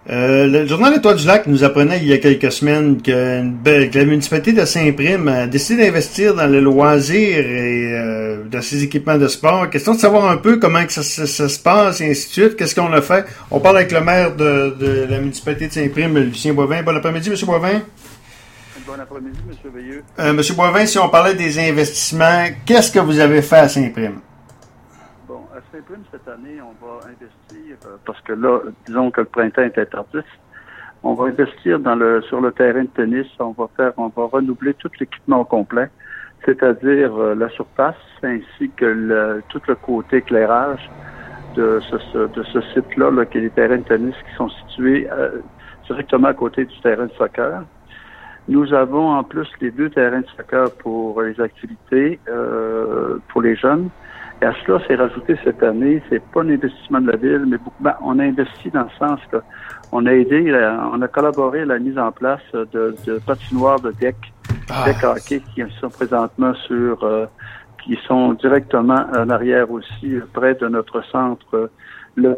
Le journal Étoile-du-Lac nous apprenait il y a quelques semaines que la municipalité de Saint-Prime a décidé d'investir dans le loisir et dans ses équipements de sport. Question de savoir un peu comment que ça se passe et ainsi de suite. Qu'est-ce qu'on a fait? On parle avec le maire de la municipalité de Saint-Prime, Lucien Boivin. Bon après-midi, M. Boivin. Bon après-midi, M. Veilleux. M. Boivin, si on parlait des investissements, qu'est-ce que vous avez fait à Saint-Prime? Bon, à Saint-Prime, cette année, on va investir, parce que là, disons que le printemps était tardif, on va investir sur le terrain de tennis, on va renouveler tout l'équipement au complet, c'est-à-dire la surface, ainsi que tout le côté éclairage de ce site-là, là, qui est les terrains de tennis qui sont situés directement à côté du terrain de soccer. Nous avons en plus les 2 terrains de soccer pour les activités pour les jeunes. Et à cela, c'est rajouté cette année, c'est pas un investissement de la ville, mais on a investi dans le sens qu'on a aidé, on a collaboré à la mise en place de patinoires de deck hockey qui sont présentement qui sont directement en arrière aussi, près de notre centre, le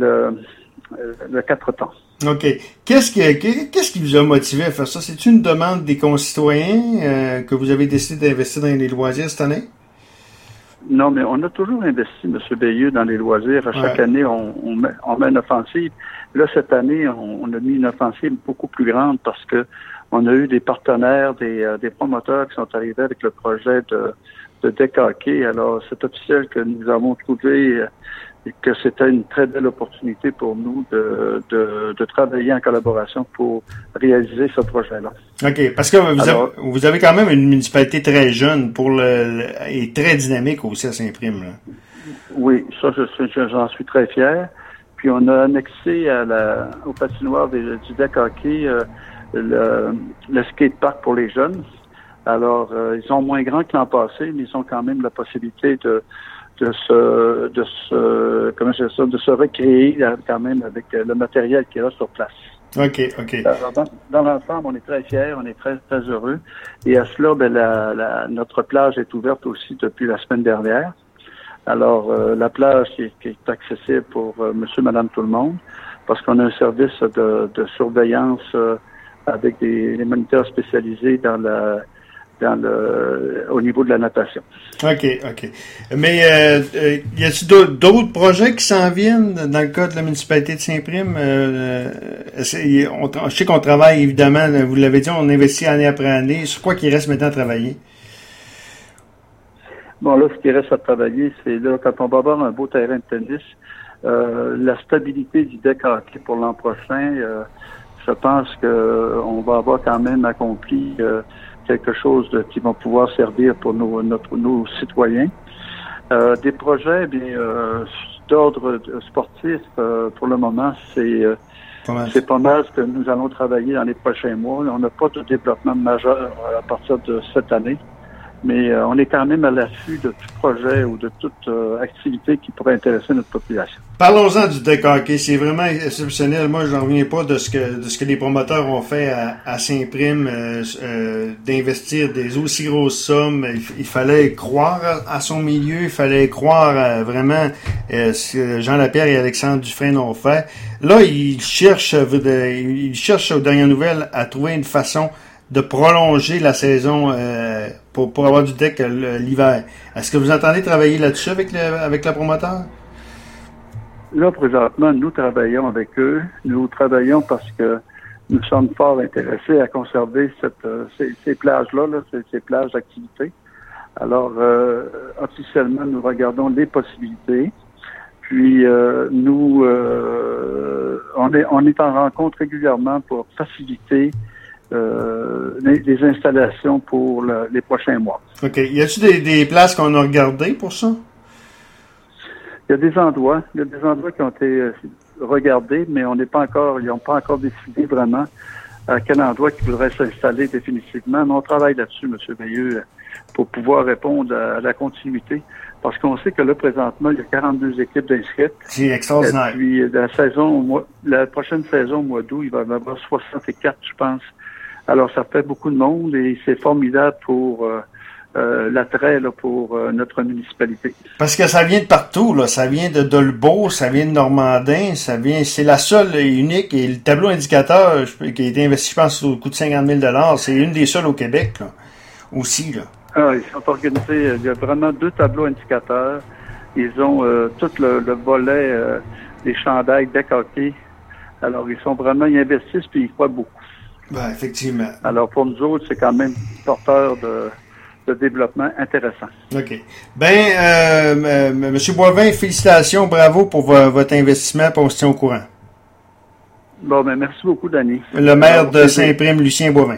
4 temps. OK. Qu'est-ce qui vous a motivé à faire ça? C'est une demande des concitoyens que vous avez décidé d'investir dans les loisirs cette année? Non, mais on a toujours investi, M. Veilleux, dans les loisirs. À chaque année, on met une offensive. Là, cette année, on a mis une offensive beaucoup plus grande parce que on a eu des partenaires, des promoteurs qui sont arrivés avec le projet de deck hockey. Alors, c'est officiel que nous avons trouvé que c'était une très belle opportunité pour nous de travailler en collaboration pour réaliser ce projet-là. OK, parce que vous avez quand même une municipalité très jeune et très dynamique aussi à Saint-Prime, là. Oui, ça, j'en suis très fier. Puis on a annexé au patinoire du deck hockey le skatepark pour les jeunes. Alors, ils sont moins grands que l'an passé, mais ils ont quand même la possibilité de se recréer quand même avec le matériel qu'il y a sur place. OK. Alors, dans l'ensemble, on est très fiers, on est très, très heureux. Et à cela, notre plage est ouverte aussi depuis la semaine dernière. Alors, la plage qui est accessible pour monsieur, madame, tout le monde, parce qu'on a un service de surveillance avec des moniteurs spécialisés au niveau de la natation. OK. Mais y a-t-il d'autres projets qui s'en viennent dans le cas de la municipalité de Saint-Prime? Je sais qu'on travaille, évidemment, vous l'avez dit, on investit année après année. Sur quoi qu'il reste maintenant à travailler? Bon, là, ce qui reste à travailler, c'est là, quand on va avoir un beau terrain de tennis, la stabilité du deck hockey pour l'an prochain, je pense qu'on va avoir quand même accompli quelque chose qui va pouvoir servir pour nos citoyens. Des projets d'ordre sportif, pour le moment, c'est pas mal ce que nous allons travailler dans les prochains mois. On n'a pas de développement majeur à partir de cette année, mais on est quand même à l'affût de tout projet ou de toute activité qui pourrait intéresser notre population. Parlons-en du deck hockey. C'est vraiment exceptionnel. Moi, j'en reviens pas de ce que les promoteurs ont fait à Saint-Prime, d'investir des aussi grosses sommes. Il fallait croire à son milieu. Il fallait croire vraiment ce que Jean Lapierre et Alexandre Dufresne ont fait. Là, ils cherchent aux dernières nouvelles à trouver une façon de prolonger la saison pour avoir du deck l'hiver. Est-ce que vous entendez travailler là-dessus avec le promoteur? Là, présentement, nous travaillons avec eux. Nous travaillons parce que nous sommes fort intéressés à conserver ces plages-là, ces plages d'activité. Alors, officiellement, nous regardons les possibilités. Puis, on est en rencontre régulièrement pour faciliter les installations pour les prochains mois. OK. Y a-t-il des places qu'on a regardées pour ça? Il y a des endroits qui ont été regardés, mais ils n'ont pas encore décidé vraiment à quel endroit ils voudraient s'installer définitivement. Mais on travaille là-dessus, M. Veilleux, pour pouvoir répondre à la continuité. Parce qu'on sait que là, présentement, il y a 42 équipes d'inscrites. C'est extraordinaire. Et puis, la prochaine saison, au mois d'août, il va y en avoir 64, je pense. Alors, ça fait beaucoup de monde et c'est formidable pour l'attrait là, pour notre municipalité. Parce que ça vient de partout, là. Ça vient de Dolbeau, ça vient de Normandin, c'est la seule et unique, et le tableau indicateur qui a été investi, je pense, au coût de 50 000 $, c'est une des seules au Québec, là. Aussi, là. Ah, ils sont organisés, il y a vraiment 2 tableaux indicateurs. Ils ont tout le volet des chandails deck hockey. Alors, ils investissent puis ils croient beaucoup. Ben, effectivement. Alors, pour nous autres, c'est quand même porteur de développement intéressant. OK. M. Boivin, félicitations, bravo pour votre investissement, puis on se tient au courant. Bon, ben merci beaucoup, Danny. Le maire de Saint-Prime, Lucien Boivin.